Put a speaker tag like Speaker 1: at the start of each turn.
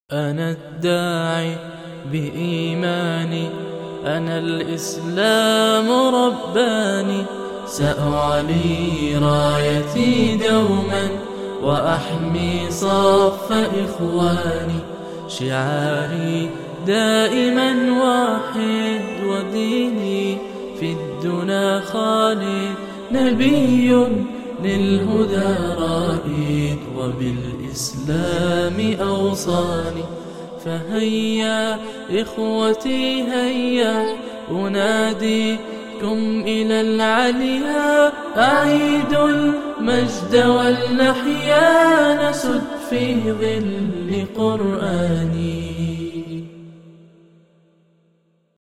Speaker 1: أنا الداعي بإيماني، أنا الإسلام رباني، سأعلي رايتي دوما وأحمي صف إخواني. شعاري دائما واحد وديني في الدنا خالد، نبي للهدى رائد وبالإسلام أوصاني. فهيا إخوتي هيا أناديكم إلى العليا، أعيد المجد ولنحيا نسد في ظل قرآني.